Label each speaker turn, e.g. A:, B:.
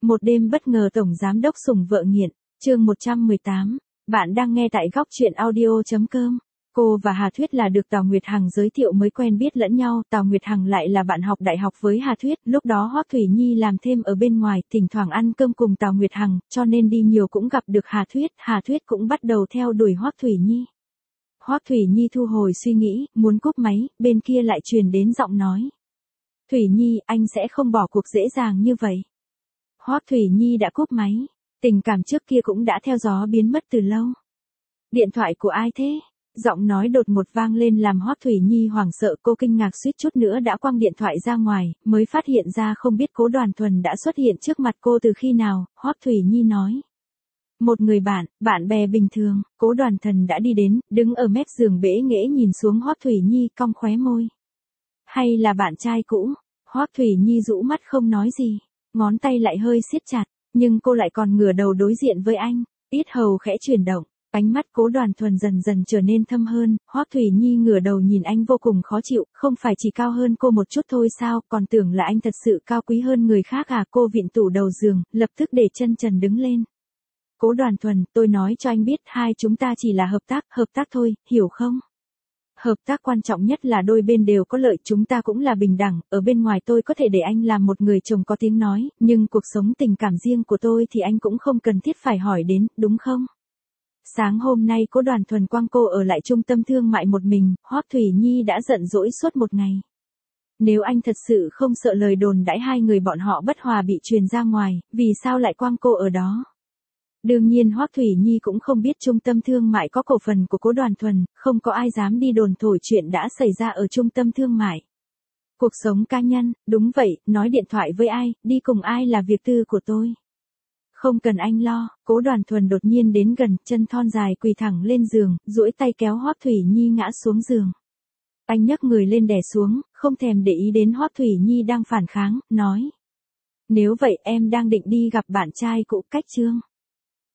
A: Một đêm bất ngờ tổng giám đốc sủng vợ nghiện, chương 118. Bạn đang nghe tại góc truyện audio.com. Cô và Hà Thuyết là được Tào Nguyệt Hằng giới thiệu mới quen biết lẫn nhau, Tào Nguyệt Hằng lại là bạn học đại học với Hà Thuyết, lúc đó Hoắc Thủy Nhi làm thêm ở bên ngoài, thỉnh thoảng ăn cơm cùng Tào Nguyệt Hằng, cho nên đi nhiều cũng gặp được Hà Thuyết cũng bắt đầu theo đuổi Hoắc Thủy Nhi. Hoắc Thủy Nhi thu hồi suy nghĩ, muốn cúp máy, bên kia lại truyền đến giọng nói. Thủy Nhi, anh sẽ không bỏ cuộc dễ dàng như vậy. Hoắc Thủy Nhi đã cúp máy, tình cảm trước kia cũng đã theo gió biến mất từ lâu. Điện thoại của ai thế? Giọng nói đột ngột vang lên làm Hoắc Thủy Nhi hoảng sợ, cô kinh ngạc suýt chút nữa đã quăng điện thoại ra ngoài, mới phát hiện ra không biết Cố Đoàn Thuần đã xuất hiện trước mặt cô từ khi nào. Hoắc Thủy Nhi nói. Một người bạn bè bình thường. Cố Đoàn Thuần đã đi đến, đứng ở mép giường bẽ nghễ nhìn xuống Hoắc Thủy Nhi, cong khóe môi. Hay là bạn trai cũ? Hoắc Thủy Nhi rũ mắt không nói gì, ngón tay lại hơi siết chặt, nhưng cô lại còn ngửa đầu đối diện với anh, yết hầu khẽ chuyển động. Ánh mắt Cố Đoàn Thuần dần dần trở nên thâm hơn, Hoắc Thủy Nhi ngửa đầu nhìn anh vô cùng khó chịu, không phải chỉ cao hơn cô một chút thôi sao, còn tưởng là anh thật sự cao quý hơn người khác à? Cô vịn tủ đầu giường, lập tức để chân trần đứng lên. Cố Đoàn Thuần, tôi nói cho anh biết, hai chúng ta chỉ là hợp tác thôi, hiểu không? Hợp tác quan trọng nhất là đôi bên đều có lợi, chúng ta cũng là bình đẳng, ở bên ngoài tôi có thể để anh làm một người chồng có tiếng nói, nhưng cuộc sống tình cảm riêng của tôi thì anh cũng không cần thiết phải hỏi đến, đúng không? Sáng hôm nay Cố Đoàn Thuần quăng cô ở lại trung tâm thương mại một mình, Hoắc Thủy Nhi đã giận dỗi suốt một ngày. Nếu anh thật sự không sợ lời đồn đãi hai người bọn họ bất hòa bị truyền ra ngoài, vì sao lại quăng cô ở đó? Đương nhiên Hoắc Thủy Nhi cũng không biết trung tâm thương mại có cổ phần của Cố Đoàn Thuần, không có ai dám đi đồn thổi chuyện đã xảy ra ở trung tâm thương mại. Cuộc sống cá nhân, đúng vậy, nói điện thoại với ai, đi cùng ai là việc tư của tôi. Không cần anh lo. Cố Đoàn Thuần đột nhiên đến gần, chân thon dài quỳ thẳng lên giường, duỗi tay kéo Hoắc Thủy Nhi ngã xuống giường. Anh nhấc người lên đè xuống, không thèm để ý đến Hoắc Thủy Nhi đang phản kháng, nói. Nếu vậy em đang định đi gặp bạn trai cũ, cách chương.